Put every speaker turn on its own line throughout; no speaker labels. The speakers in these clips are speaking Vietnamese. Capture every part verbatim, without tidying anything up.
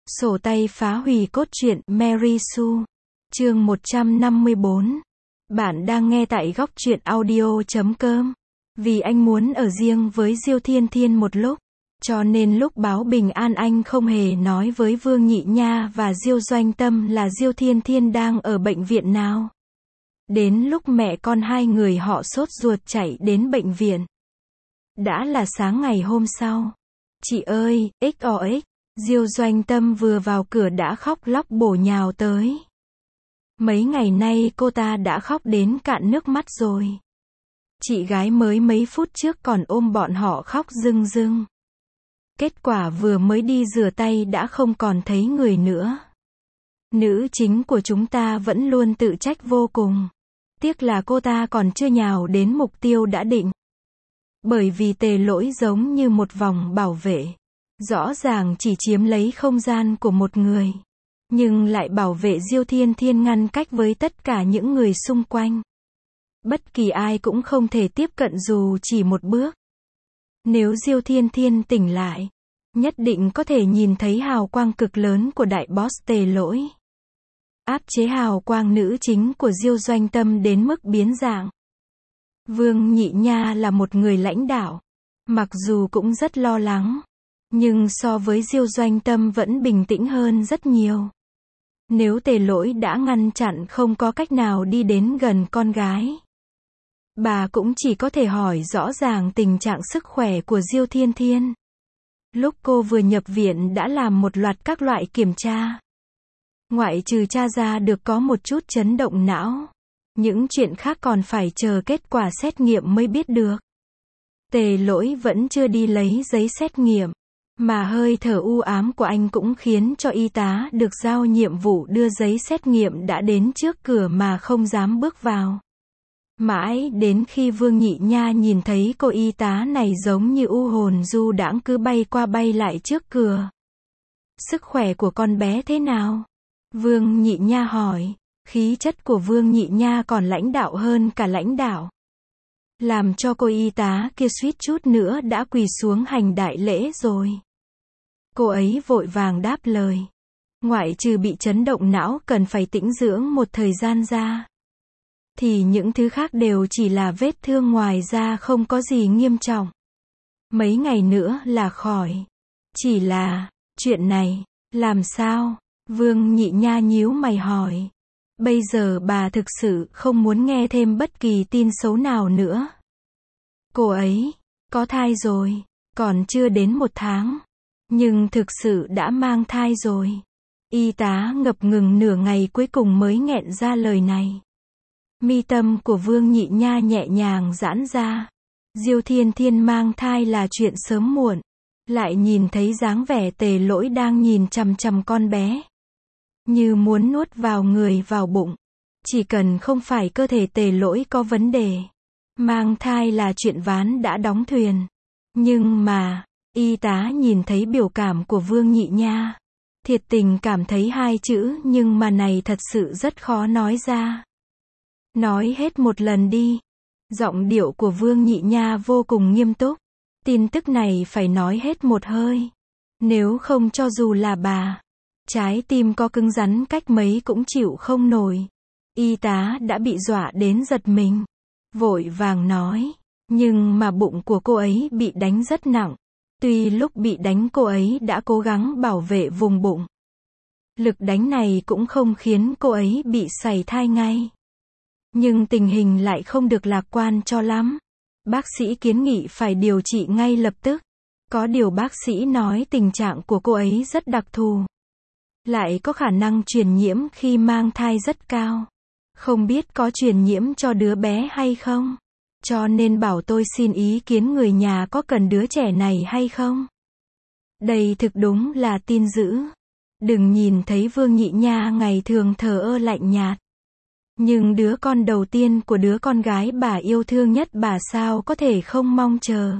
Sổ tay phá hủy cốt truyện Mary Sue. Chương một trăm năm mươi bốn. Bạn đang nghe tại góc truyện audio chấm com. Vì anh muốn ở riêng với Diêu Thiên Thiên một lúc, cho nên lúc báo bình an anh không hề nói với Vương Nhị Nha và Diêu Doanh Tâm là Diêu Thiên Thiên đang ở bệnh viện nào. Đến lúc mẹ con hai người họ sốt ruột chạy đến bệnh viện. Đã là sáng ngày hôm sau. Chị ơi, ích o ích. Diêu Doanh Tâm vừa vào cửa đã khóc lóc bổ nhào tới. Mấy ngày nay cô ta đã khóc đến cạn nước mắt rồi. Chị gái mới mấy phút trước còn ôm bọn họ khóc rưng rưng. Kết quả vừa mới đi rửa tay đã không còn thấy người nữa. Nữ chính của chúng ta vẫn luôn tự trách vô cùng. Tiếc là cô ta còn chưa nhào đến mục tiêu đã định. Bởi vì Tề Lỗi giống như một vòng bảo vệ. Rõ ràng chỉ chiếm lấy không gian của một người, nhưng lại bảo vệ Diêu Thiên Thiên ngăn cách với tất cả những người xung quanh. Bất kỳ ai cũng không thể tiếp cận dù chỉ một bước. Nếu Diêu Thiên Thiên tỉnh lại, nhất định có thể nhìn thấy hào quang cực lớn của đại boss Tề Lỗi. Áp chế hào quang nữ chính của Diêu Doanh Tâm đến mức biến dạng. Vương Nhị Nha là một người lãnh đạo, mặc dù cũng rất lo lắng, nhưng so với Diêu Doanh Tâm vẫn bình tĩnh hơn rất nhiều. Nếu Tề Lỗi đã ngăn chặn không có cách nào đi đến gần con gái, bà cũng chỉ có thể hỏi rõ ràng tình trạng sức khỏe của Diêu Thiên Thiên. Lúc cô vừa nhập viện đã làm một loạt các loại kiểm tra. Ngoại trừ tra ra được có một chút chấn động não, những chuyện khác còn phải chờ kết quả xét nghiệm mới biết được. Tề Lỗi vẫn chưa đi lấy giấy xét nghiệm, mà hơi thở u ám của anh cũng khiến cho y tá được giao nhiệm vụ đưa giấy xét nghiệm đã đến trước cửa mà không dám bước vào. Mãi đến khi Vương Nhị Nha nhìn thấy cô y tá này giống như u hồn du đãng cứ bay qua bay lại trước cửa. Sức khỏe của con bé thế nào? Vương Nhị Nha hỏi. Khí chất của Vương Nhị Nha còn lãnh đạo hơn cả lãnh đạo, làm cho cô y tá kia suýt chút nữa đã quỳ xuống hành đại lễ rồi. Cô ấy vội vàng đáp lời. Ngoại trừ bị chấn động não cần phải tĩnh dưỡng một thời gian ra, thì những thứ khác đều chỉ là vết thương ngoài da, không có gì nghiêm trọng. Mấy ngày nữa là khỏi. Chỉ là, chuyện này, làm sao? Vương Nhị Nha nhíu mày hỏi. Bây giờ bà thực sự không muốn nghe thêm bất kỳ tin xấu nào nữa. Cô ấy, có thai rồi, còn chưa đến một tháng, nhưng thực sự đã mang thai rồi. Y tá ngập ngừng nửa ngày cuối cùng mới nghẹn ra lời này. Mi tâm của Vương Nhị Nha nhẹ nhàng giãn ra. Diêu Thiên Thiên mang thai là chuyện sớm muộn. Lại nhìn thấy dáng vẻ Tề Lỗi đang nhìn chằm chằm con bé, như muốn nuốt vào người vào bụng. Chỉ cần không phải cơ thể Tề Lỗi có vấn đề, mang thai là chuyện ván đã đóng thuyền. Nhưng mà, y tá nhìn thấy biểu cảm của Vương Nhị Nha, thiệt tình cảm thấy hai chữ nhưng mà này thật sự rất khó nói ra. Nói hết một lần đi. Giọng điệu của Vương Nhị Nha vô cùng nghiêm túc. Tin tức này phải nói hết một hơi. Nếu không cho dù là bà, trái tim có cứng rắn cách mấy cũng chịu không nổi. Y tá đã bị dọa đến giật mình. Vội vàng nói. Nhưng mà bụng của cô ấy bị đánh rất nặng. Tuy lúc bị đánh cô ấy đã cố gắng bảo vệ vùng bụng. Lực đánh này cũng không khiến cô ấy bị sảy thai ngay. Nhưng tình hình lại không được lạc quan cho lắm. Bác sĩ kiến nghị phải điều trị ngay lập tức. Có điều bác sĩ nói tình trạng của cô ấy rất đặc thù, lại có khả năng truyền nhiễm khi mang thai rất cao. Không biết có truyền nhiễm cho đứa bé hay không? Cho nên bảo tôi xin ý kiến người nhà có cần đứa trẻ này hay không? Đây thực đúng là tin dữ. Đừng nhìn thấy Vương Nhị Nha ngày thường thờ ơ lạnh nhạt, nhưng đứa con đầu tiên của đứa con gái bà yêu thương nhất bà sao có thể không mong chờ.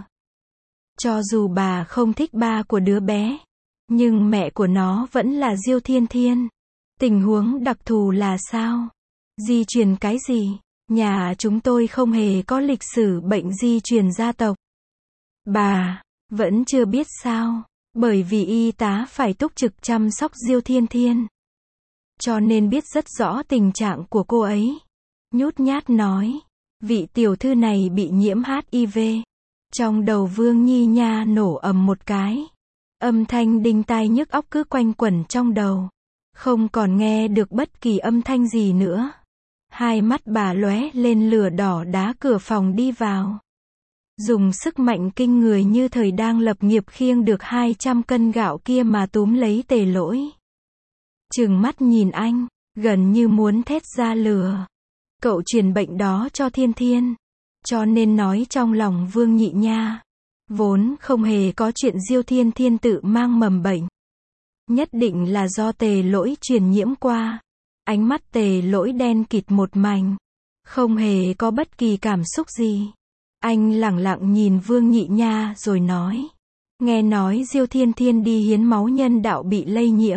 Cho dù bà không thích ba của đứa bé, nhưng mẹ của nó vẫn là Diêu Thiên Thiên. Tình huống đặc thù là sao? Di truyền cái gì? Nhà chúng tôi không hề có lịch sử bệnh di truyền gia tộc. Bà, vẫn chưa biết sao? Bởi vì y tá phải túc trực chăm sóc Diêu Thiên Thiên, cho nên biết rất rõ tình trạng của cô ấy. Nhút nhát nói, vị tiểu thư này bị nhiễm hát i vê. Trong đầu Vương Nhi Nha nổ ầm một cái. Âm thanh đinh tai nhức óc cứ quanh quẩn trong đầu. Không còn nghe được bất kỳ âm thanh gì nữa. Hai mắt bà lóe lên lửa đỏ đá cửa phòng đi vào. Dùng sức mạnh kinh người như thời đang lập nghiệp khiêng được hai trăm cân gạo kia mà túm lấy Tề Lỗi. Trừng mắt nhìn anh, gần như muốn thét ra lửa. Cậu truyền bệnh đó cho Thiên Thiên. Cho nên nói trong lòng Vương Nhị Nha. Vốn không hề có chuyện Diêu Thiên Thiên tự mang mầm bệnh. Nhất định là do Tề Lỗi truyền nhiễm qua. Ánh mắt Tề Lỗi đen kịt một mảnh. Không hề có bất kỳ cảm xúc gì. Anh lẳng lặng nhìn Vương Nhị Nha rồi nói. Nghe nói Diêu Thiên Thiên đi hiến máu nhân đạo bị lây nhiễm.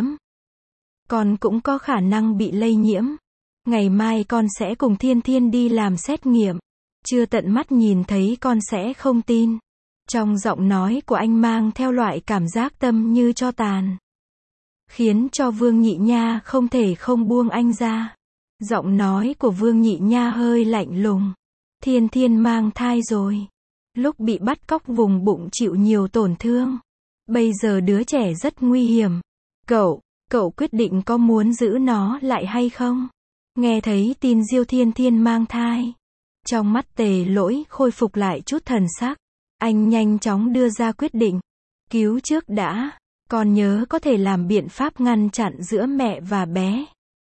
Con cũng có khả năng bị lây nhiễm. Ngày mai con sẽ cùng Thiên Thiên đi làm xét nghiệm. Chưa tận mắt nhìn thấy con sẽ không tin. Trong giọng nói của anh mang theo loại cảm giác tâm như tro tàn. Khiến cho Vương Nhị Nha không thể không buông anh ra. Giọng nói của Vương Nhị Nha hơi lạnh lùng. Thiên Thiên mang thai rồi. Lúc bị bắt cóc vùng bụng chịu nhiều tổn thương. Bây giờ đứa trẻ rất nguy hiểm. Cậu, cậu quyết định có muốn giữ nó lại hay không? Nghe thấy tin Diêu Thiên Thiên mang thai. Trong mắt Tề Lỗi khôi phục lại chút thần sắc. Anh nhanh chóng đưa ra quyết định. Cứu trước đã. Con nhớ có thể làm biện pháp ngăn chặn giữa mẹ và bé.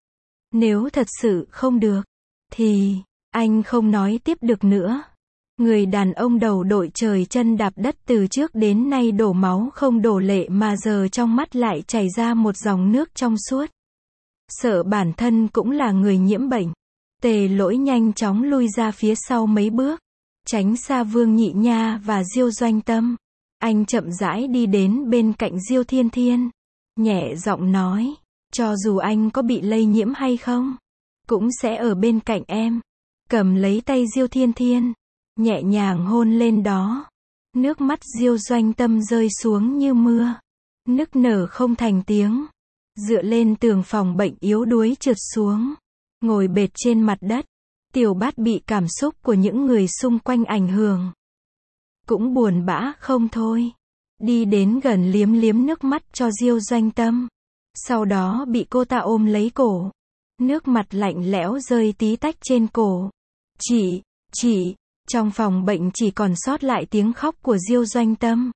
Nếu thật sự không được, thì, anh không nói tiếp được nữa. Người đàn ông đầu đội trời chân đạp đất từ trước đến nay đổ máu không đổ lệ mà giờ trong mắt lại chảy ra một dòng nước trong suốt. Sợ bản thân cũng là người nhiễm bệnh. Tề Lỗi nhanh chóng lui ra phía sau mấy bước. Tránh xa Vương Nhị Nha và Diêu Doanh Tâm. Anh chậm rãi đi đến bên cạnh Diêu Thiên Thiên. Nhẹ giọng nói. Cho dù anh có bị lây nhiễm hay không, cũng sẽ ở bên cạnh em. Cầm lấy tay Diêu Thiên Thiên. Nhẹ nhàng hôn lên đó. Nước mắt Diêu Doanh Tâm rơi xuống như mưa. Nức nở không thành tiếng. Dựa lên tường phòng bệnh yếu đuối trượt xuống. Ngồi bệt trên mặt đất. Tiểu Bát bị cảm xúc của những người xung quanh ảnh hưởng. Cũng buồn bã không thôi. Đi đến gần liếm liếm nước mắt cho Diêu Doanh Tâm. Sau đó bị cô ta ôm lấy cổ. Nước mặt lạnh lẽo rơi tí tách trên cổ. Chị, chị, trong phòng bệnh chỉ còn sót lại tiếng khóc của Diêu Doanh Tâm.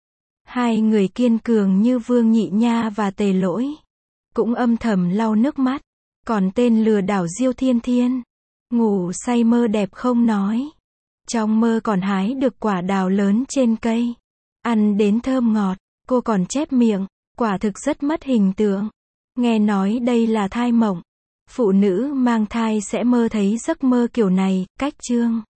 Hai người kiên cường như Vương Nhị Nha và Tề Lỗi. Cũng âm thầm lau nước mắt. Còn tên lừa đảo Diêu Thiên Thiên. Ngủ say mơ đẹp không nói. Trong mơ còn hái được quả đào lớn trên cây. Ăn đến thơm ngọt. Cô còn chép miệng. Quả thực rất mất hình tượng. Nghe nói đây là thai mộng. Phụ nữ mang thai sẽ mơ thấy giấc mơ kiểu này. Cách chương